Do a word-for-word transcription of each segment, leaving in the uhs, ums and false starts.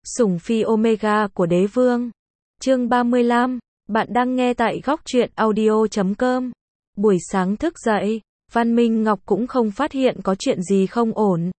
Sủng phi Omega của đế vương. Chương ba mươi lăm, bạn đang nghe tại góc truyện audio chấm com. Buổi sáng thức dậy, Văn Minh Ngọc cũng không phát hiện có chuyện gì không ổn.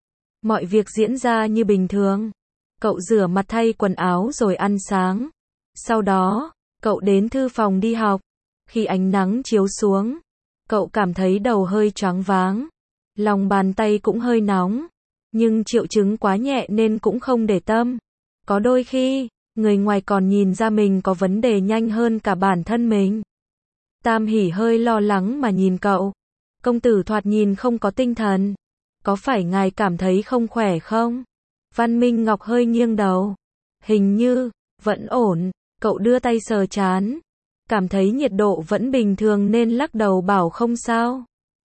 Mọi việc diễn ra như bình thường. Cậu rửa mặt thay quần áo rồi ăn sáng. Sau đó, cậu đến thư phòng đi học. Khi ánh nắng chiếu xuống, cậu cảm thấy đầu hơi choáng váng. Lòng bàn tay cũng hơi nóng. Nhưng triệu chứng quá nhẹ nên cũng không để tâm. Có đôi khi, người ngoài còn nhìn ra mình có vấn đề nhanh hơn cả bản thân mình. Tam Hỷ hơi lo lắng mà nhìn cậu. Công tử thoạt nhìn không có tinh thần. Có phải ngài cảm thấy không khỏe không? Văn Minh Ngọc hơi nghiêng đầu. Hình như, vẫn ổn. Cậu đưa tay sờ trán. Cảm thấy nhiệt độ vẫn bình thường nên lắc đầu bảo không sao.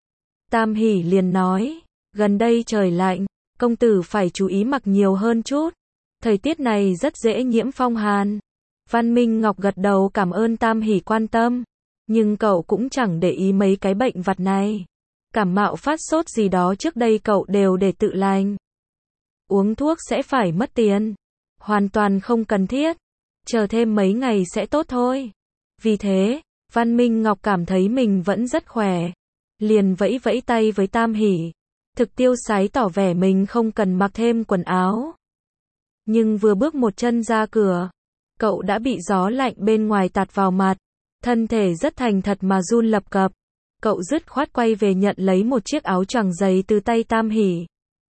Tam Hỷ liền nói, gần đây trời lạnh, công tử phải chú ý mặc nhiều hơn chút. Thời tiết này rất dễ nhiễm phong hàn. Văn Minh Ngọc gật đầu cảm ơn Tam Hỷ quan tâm. Nhưng cậu cũng chẳng để ý mấy cái bệnh vặt này. Cảm mạo phát sốt gì đó trước đây cậu đều để tự lành. Uống thuốc sẽ phải mất tiền. Hoàn toàn không cần thiết. Chờ thêm mấy ngày sẽ tốt thôi. Vì thế, Văn Minh Ngọc cảm thấy mình vẫn rất khỏe. Liền vẫy vẫy tay với Tam Hỷ. Thực tiêu sái tỏ vẻ mình không cần mặc thêm quần áo. Nhưng vừa bước một chân ra cửa, cậu đã bị gió lạnh bên ngoài tạt vào mặt. Thân thể rất thành thật mà run lập cập. Cậu dứt khoát quay về nhận lấy một chiếc áo choàng dày từ tay Tam Hỷ.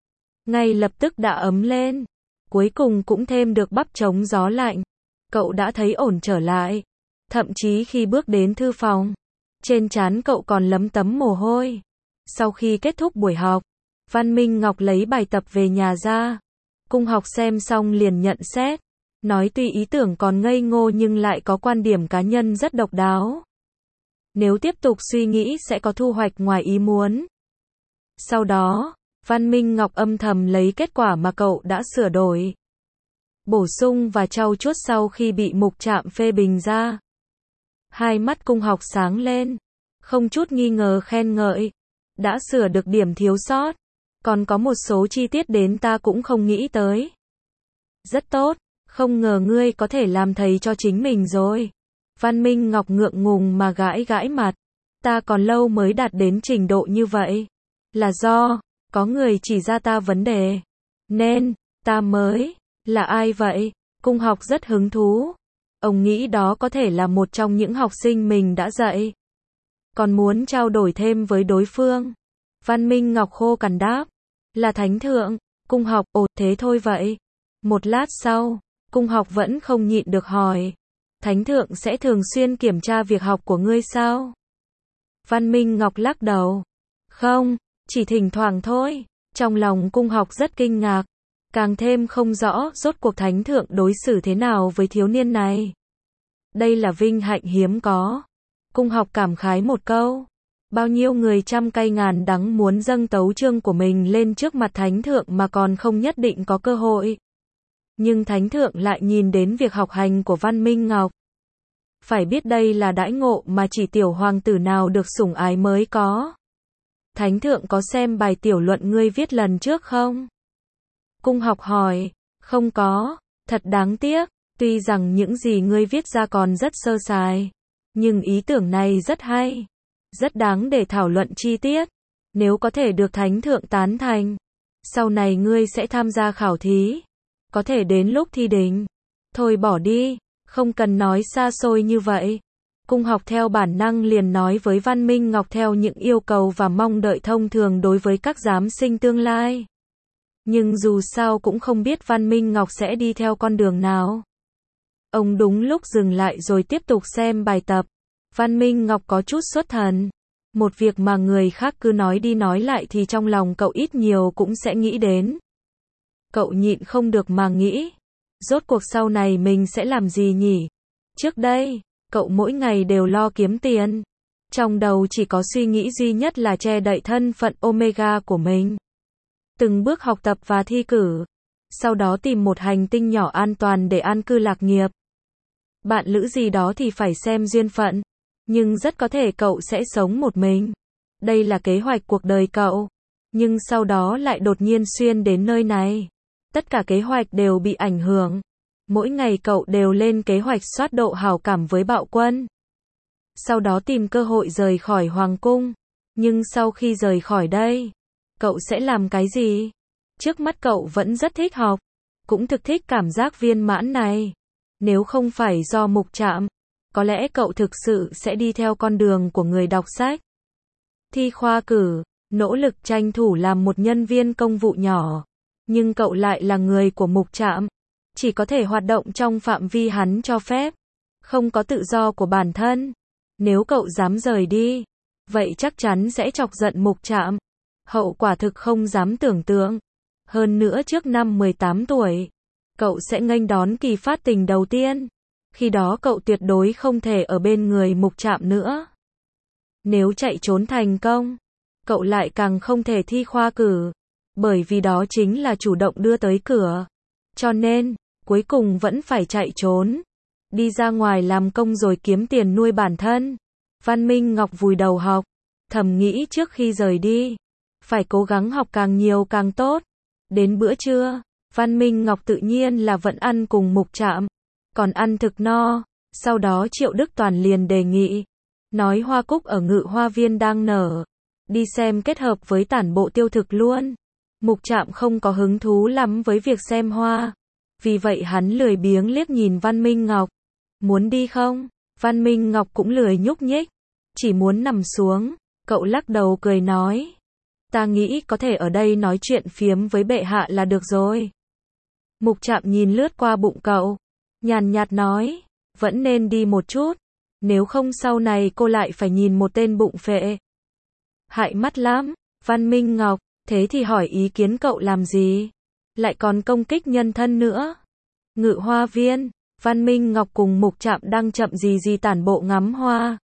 Ngay lập tức đã ấm lên. Cuối cùng cũng thêm được bắp chống gió lạnh. Cậu đã thấy ổn trở lại. Thậm chí khi bước đến thư phòng, trên trán cậu còn lấm tấm mồ hôi. Sau khi kết thúc buổi học, Văn Minh Ngọc lấy bài tập về nhà ra. Cung Học xem xong liền nhận xét. Nói tuy ý tưởng còn ngây ngô nhưng lại có quan điểm cá nhân rất độc đáo. Nếu tiếp tục suy nghĩ sẽ có thu hoạch ngoài ý muốn. Sau đó, Văn Minh Ngọc âm thầm lấy kết quả mà cậu đã sửa đổi, bổ sung và trau chuốt sau khi bị mục trạm phê bình ra. Hai mắt Cung Học sáng lên, không chút nghi ngờ khen ngợi. Đã sửa được điểm thiếu sót. Còn có một số chi tiết đến ta cũng không nghĩ tới. Rất tốt, không ngờ ngươi có thể làm thầy cho chính mình rồi. Văn Minh Ngọc ngượng ngùng mà gãi gãi mặt. Ta còn lâu mới đạt đến trình độ như vậy. Là do, có người chỉ ra ta vấn đề. Nên, ta mới, là ai vậy? Cung Học rất hứng thú. Ông nghĩ đó có thể là một trong những học sinh mình đã dạy. Còn muốn trao đổi thêm với đối phương. Văn Minh Ngọc khô cằn đáp. Là Thánh Thượng. Cung Học, ồ thế thôi vậy. Một lát sau, Cung Học vẫn không nhịn được hỏi. Thánh Thượng sẽ thường xuyên kiểm tra việc học của ngươi sao? Văn Minh Ngọc lắc đầu. Không, chỉ thỉnh thoảng thôi. Trong lòng Cung Học rất kinh ngạc. Càng thêm không rõ rốt cuộc Thánh Thượng đối xử thế nào với thiếu niên này. Đây là vinh hạnh hiếm có. Cung Học cảm khái một câu. Bao nhiêu người trăm cay ngàn đắng muốn dâng tấu chương của mình lên trước mặt Thánh Thượng mà còn không nhất định có cơ hội. Nhưng Thánh Thượng lại nhìn đến việc học hành của Văn Minh Ngọc. Phải biết đây là đãi ngộ mà chỉ tiểu hoàng tử nào được sủng ái mới có. Thánh Thượng có xem bài tiểu luận ngươi viết lần trước không? Cung Học hỏi. Không có, thật đáng tiếc. Tuy rằng những gì ngươi viết ra còn rất sơ sài. Nhưng ý tưởng này rất hay. Rất đáng để thảo luận chi tiết. Nếu có thể được Thánh Thượng tán thành, sau này ngươi sẽ tham gia khảo thí. Có thể đến lúc thi đỉnh. Thôi bỏ đi, không cần nói xa xôi như vậy. Cung Học theo bản năng liền nói với Văn Minh Ngọc theo những yêu cầu và mong đợi thông thường đối với các giám sinh tương lai. Nhưng dù sao cũng không biết Văn Minh Ngọc sẽ đi theo con đường nào. Ông đúng lúc dừng lại rồi tiếp tục xem bài tập. Văn Minh Ngọc có chút xuất thần. Một việc mà người khác cứ nói đi nói lại thì trong lòng cậu ít nhiều cũng sẽ nghĩ đến. Cậu nhịn không được mà nghĩ. Rốt cuộc sau này mình sẽ làm gì nhỉ? Trước đây, cậu mỗi ngày đều lo kiếm tiền. Trong đầu chỉ có suy nghĩ duy nhất là che đậy thân phận Omega của mình. Từng bước học tập và thi cử. Sau đó tìm một hành tinh nhỏ an toàn để an cư lạc nghiệp. Bạn lữ gì đó thì phải xem duyên phận. Nhưng rất có thể cậu sẽ sống một mình. Đây là kế hoạch cuộc đời cậu. Nhưng sau đó lại đột nhiên xuyên đến nơi này. Tất cả kế hoạch đều bị ảnh hưởng. Mỗi ngày cậu đều lên kế hoạch soát độ hảo cảm với bạo quân. Sau đó tìm cơ hội rời khỏi hoàng cung. Nhưng sau khi rời khỏi đây, cậu sẽ làm cái gì? Trước mắt cậu vẫn rất thích học, cũng thực thích cảm giác viên mãn này. Nếu không phải do Mục Trạm, có lẽ cậu thực sự sẽ đi theo con đường của người đọc sách. Thi khoa cử, nỗ lực tranh thủ làm một nhân viên công vụ nhỏ. Nhưng cậu lại là người của Mục Trạm, chỉ có thể hoạt động trong phạm vi hắn cho phép, không có tự do của bản thân. Nếu cậu dám rời đi, vậy chắc chắn sẽ chọc giận Mục Trạm. Hậu quả thực không dám tưởng tượng. Hơn nữa trước năm mười tám tuổi, cậu sẽ nghênh đón kỳ phát tình đầu tiên. Khi đó cậu tuyệt đối không thể ở bên người Mục Trạm nữa. Nếu chạy trốn thành công, cậu lại càng không thể thi khoa cử, bởi vì đó chính là chủ động đưa tới cửa. Cho nên, cuối cùng vẫn phải chạy trốn, đi ra ngoài làm công rồi kiếm tiền nuôi bản thân. Văn Minh Ngọc vùi đầu học, thầm nghĩ trước khi rời đi, phải cố gắng học càng nhiều càng tốt. Đến bữa trưa, Văn Minh Ngọc tự nhiên là vẫn ăn cùng Mục Trạm, còn ăn thực no. Sau đó Triệu Đức Toàn liền đề nghị, nói hoa cúc ở Ngự Hoa Viên đang nở, đi xem kết hợp với tản bộ tiêu thực luôn. Mục Trạm không có hứng thú lắm với việc xem hoa, vì vậy hắn lười biếng liếc nhìn Văn Minh Ngọc. Muốn đi không? Văn Minh Ngọc cũng lười nhúc nhích, chỉ muốn nằm xuống. Cậu lắc đầu cười nói, ta nghĩ có thể ở đây nói chuyện phiếm với bệ hạ là được rồi. Mục Trạm nhìn lướt qua bụng cậu, nhàn nhạt nói, vẫn nên đi một chút, nếu không sau này cô lại phải nhìn một tên bụng phệ. Hại mắt lắm. Văn Minh Ngọc, thế thì hỏi ý kiến cậu làm gì? Lại còn công kích nhân thân nữa. Ngự Hoa Viên, Văn Minh Ngọc cùng Mục Trạm đang chậm gì gì tản bộ ngắm hoa.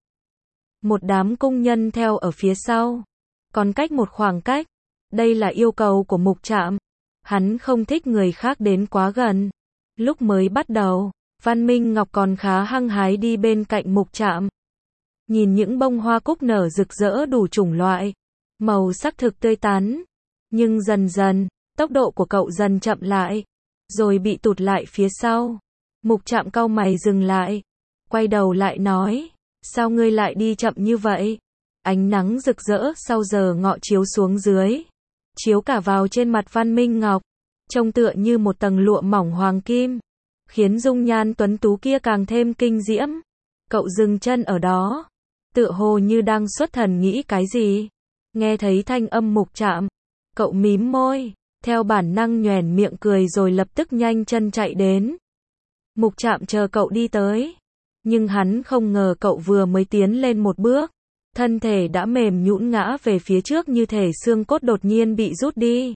Một đám cung nhân theo ở phía sau, còn cách một khoảng cách. Đây là yêu cầu của Mục Trạm. Hắn không thích người khác đến quá gần. Lúc mới bắt đầu, Văn Minh Ngọc còn khá hăng hái đi bên cạnh Mục Trạm. Nhìn những bông hoa cúc nở rực rỡ đủ chủng loại, màu sắc thực tươi tắn. Nhưng dần dần, tốc độ của cậu dần chậm lại, rồi bị tụt lại phía sau. Mục Trạm cau mày dừng lại, quay đầu lại nói, sao ngươi lại đi chậm như vậy? Ánh nắng rực rỡ sau giờ ngọ chiếu xuống dưới, chiếu cả vào trên mặt Văn Minh Ngọc, trông tựa như một tầng lụa mỏng hoàng kim, khiến dung nhan tuấn tú kia càng thêm kinh diễm. Cậu dừng chân ở đó, tựa hồ như đang xuất thần nghĩ cái gì. Nghe thấy thanh âm Mục Trạm, cậu mím môi, theo bản năng nhoẻn miệng cười rồi lập tức nhanh chân chạy đến. Mục Trạm chờ cậu đi tới, nhưng hắn không ngờ cậu vừa mới tiến lên một bước, thân thể đã mềm nhũn ngã về phía trước như thể xương cốt đột nhiên bị rút đi.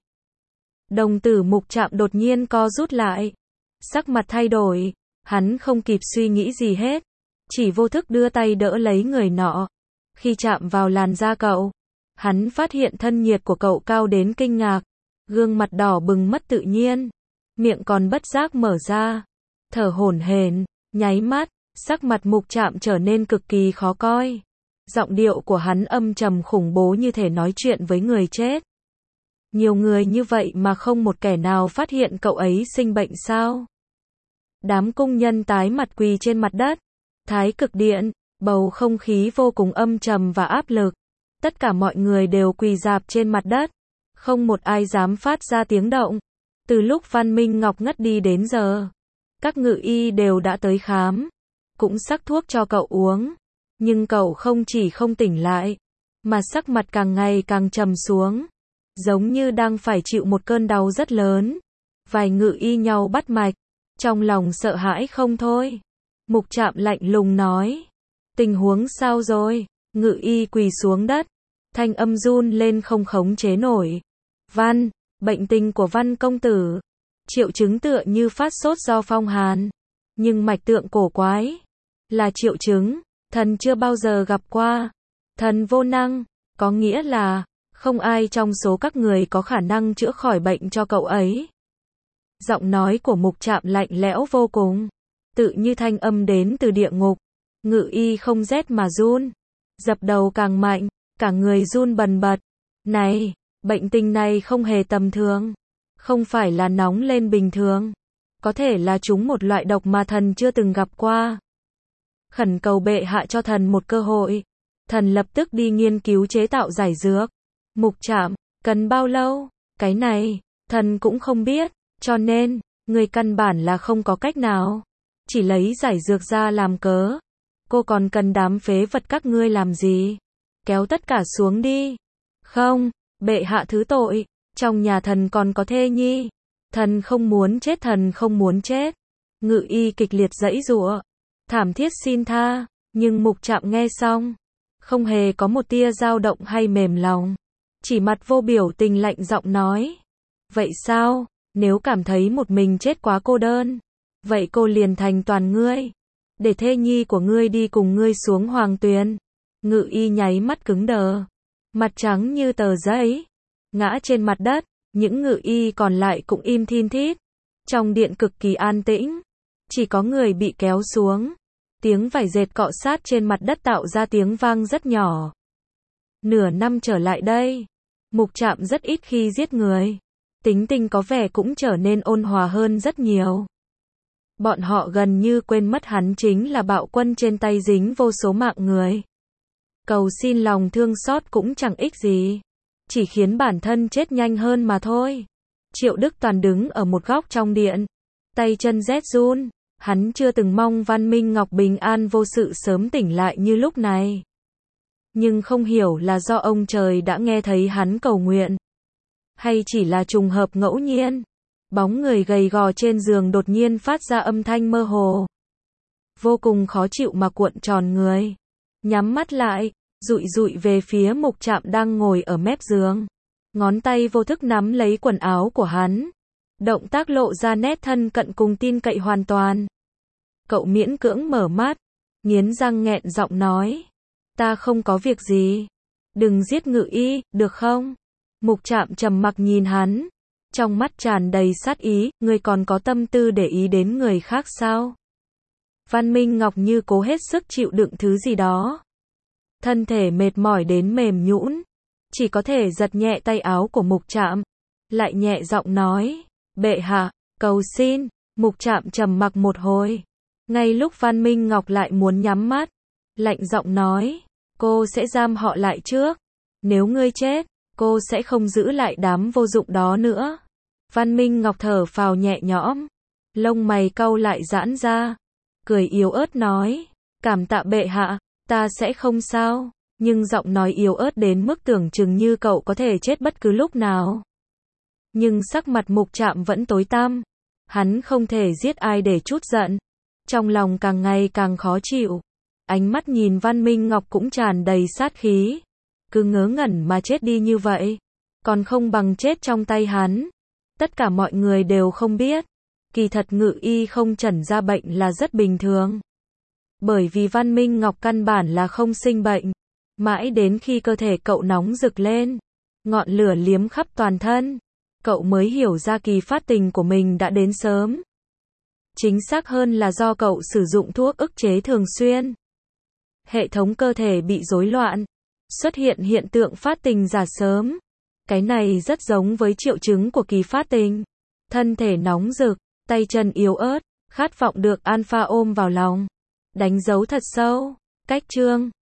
Đồng tử Mục Trạm đột nhiên co rút lại, sắc mặt thay đổi, hắn không kịp suy nghĩ gì hết, chỉ vô thức đưa tay đỡ lấy người nọ. Khi chạm vào làn da cậu, hắn phát hiện thân nhiệt của cậu cao đến kinh ngạc, gương mặt đỏ bừng mất tự nhiên, miệng còn bất giác mở ra, thở hổn hển, nháy mắt, sắc mặt Mục Trạm trở nên cực kỳ khó coi. Giọng điệu của hắn âm trầm khủng bố như thể nói chuyện với người chết. Nhiều người như vậy mà không một kẻ nào phát hiện cậu ấy sinh bệnh sao? Đám cung nhân tái mặt quỳ trên mặt đất. Thái Cực Điện, bầu không khí vô cùng âm trầm và áp lực. Tất cả mọi người đều quỳ rạp trên mặt đất, không một ai dám phát ra tiếng động. Từ lúc Văn Minh Ngọc ngất đi đến giờ, các ngự y đều đã tới khám, cũng sắc thuốc cho cậu uống, nhưng cậu không chỉ không tỉnh lại, mà sắc mặt càng ngày càng trầm xuống, giống như đang phải chịu một cơn đau rất lớn. Vài ngự y nhau bắt mạch, trong lòng sợ hãi không thôi. Mục Trạm lạnh lùng nói, tình huống sao rồi? Ngự y quỳ xuống đất, thanh âm run lên không khống chế nổi. Văn, bệnh tình của Văn công tử, triệu chứng tựa như phát sốt do phong hàn, nhưng mạch tượng cổ quái, là triệu chứng thần chưa bao giờ gặp qua. Thần vô năng, có nghĩa là không ai trong số các người có khả năng chữa khỏi bệnh cho cậu ấy. Giọng nói của Mục Trạm lạnh lẽo vô cùng, tự như thanh âm đến từ địa ngục. Ngự y không rét mà run, dập đầu càng mạnh, cả người run bần bật. Này, bệnh tình này không hề tầm thường, Không phải là nóng lên bình thường. Có thể là chúng một loại độc mà thần chưa từng gặp qua. Khẩn cầu bệ hạ cho thần một cơ hội. Thần lập tức đi nghiên cứu chế tạo giải dược. Mục Trạm, cần bao lâu? Cái này, thần cũng không biết, cho nên, người căn bản là không có cách nào. Chỉ lấy giải dược ra làm cớ. Cô còn cần đám phế vật các ngươi làm gì? Kéo tất cả xuống đi. Không, bệ hạ thứ tội, trong nhà thần còn có thê nhi. Thần không muốn chết, thần không muốn chết. Ngự y kịch liệt giãy giụa, thảm thiết xin tha, nhưng Mục Trạm nghe xong, không hề có một tia dao động hay mềm lòng. Chỉ mặt vô biểu tình lạnh giọng nói. Vậy sao, nếu cảm thấy một mình chết quá cô đơn, vậy cô liền thành toàn ngươi. Để thê nhi của ngươi đi cùng ngươi xuống hoàng tuyền. Ngự y nháy mắt cứng đờ. Mặt trắng như tờ giấy. Ngã trên mặt đất. Những ngự y còn lại cũng im thin thít. Trong điện cực kỳ an tĩnh. Chỉ có người bị kéo xuống. Tiếng vải dệt cọ sát trên mặt đất tạo ra tiếng vang rất nhỏ. Nửa năm trở lại đây, Mục Trạm rất ít khi giết người. Tính tình có vẻ cũng trở nên ôn hòa hơn rất nhiều. Bọn họ gần như quên mất hắn chính là bạo quân trên tay dính vô số mạng người. Cầu xin lòng thương xót cũng chẳng ích gì. Chỉ khiến bản thân chết nhanh hơn mà thôi. Triệu Đức Toàn đứng ở một góc trong điện. Tay chân rét run. Hắn chưa từng mong Văn Minh Ngọc bình an vô sự sớm tỉnh lại như lúc này. Nhưng không hiểu là do ông trời đã nghe thấy hắn cầu nguyện. Hay chỉ là trùng hợp ngẫu nhiên. Bóng người gầy gò trên giường đột nhiên phát ra âm thanh mơ hồ. Vô cùng khó chịu mà cuộn tròn người. Nhắm mắt lại, dụi dụi về phía Mục Trạm đang ngồi ở mép giường. Ngón tay vô thức nắm lấy quần áo của hắn. Động tác lộ ra nét thân cận cùng tin cậy hoàn toàn. Cậu miễn cưỡng mở mắt, nghiến răng nghẹn giọng nói. Ta không có việc gì. Đừng giết ngự y, được không? Mục Trạm trầm mặc nhìn hắn. Trong mắt tràn đầy sát ý, ngươi còn có tâm tư để ý đến người khác sao? Văn Minh Ngọc như cố hết sức chịu đựng thứ gì đó. Thân thể mệt mỏi đến mềm nhũn, chỉ có thể giật nhẹ tay áo của Mục Trạm, lại nhẹ giọng nói, bệ hạ, cầu xin. Mục Trạm trầm mặc một hồi. Ngay lúc Văn Minh Ngọc lại muốn nhắm mắt, lạnh giọng nói, cô sẽ giam họ lại trước. Nếu ngươi chết, cô sẽ không giữ lại đám vô dụng đó nữa. Văn Minh Ngọc thở phào nhẹ nhõm, lông mày cau lại giãn ra, cười yếu ớt nói, cảm tạ bệ hạ, ta sẽ không sao, nhưng giọng nói yếu ớt đến mức tưởng chừng như cậu có thể chết bất cứ lúc nào. Nhưng sắc mặt Mục Trạm vẫn tối tăm, hắn không thể giết ai để trút giận, trong lòng càng ngày càng khó chịu, ánh mắt nhìn Văn Minh Ngọc cũng tràn đầy sát khí, cứ ngớ ngẩn mà chết đi như vậy, còn không bằng chết trong tay hắn. Tất cả mọi người đều không biết, kỳ thật ngự y không chẩn ra bệnh là rất bình thường. Bởi vì Văn Minh Ngọc căn bản là không sinh bệnh, mãi đến khi cơ thể cậu nóng rực lên, ngọn lửa liếm khắp toàn thân, cậu mới hiểu ra kỳ phát tình của mình đã đến sớm. Chính xác hơn là do cậu sử dụng thuốc ức chế thường xuyên. Hệ thống cơ thể bị rối loạn, xuất hiện hiện tượng phát tình giả sớm. Cái này rất giống với triệu chứng của kỳ phát tình. Thân thể nóng rực, tay chân yếu ớt, khát vọng được alpha ôm vào lòng. Đánh dấu thật sâu. Cách chương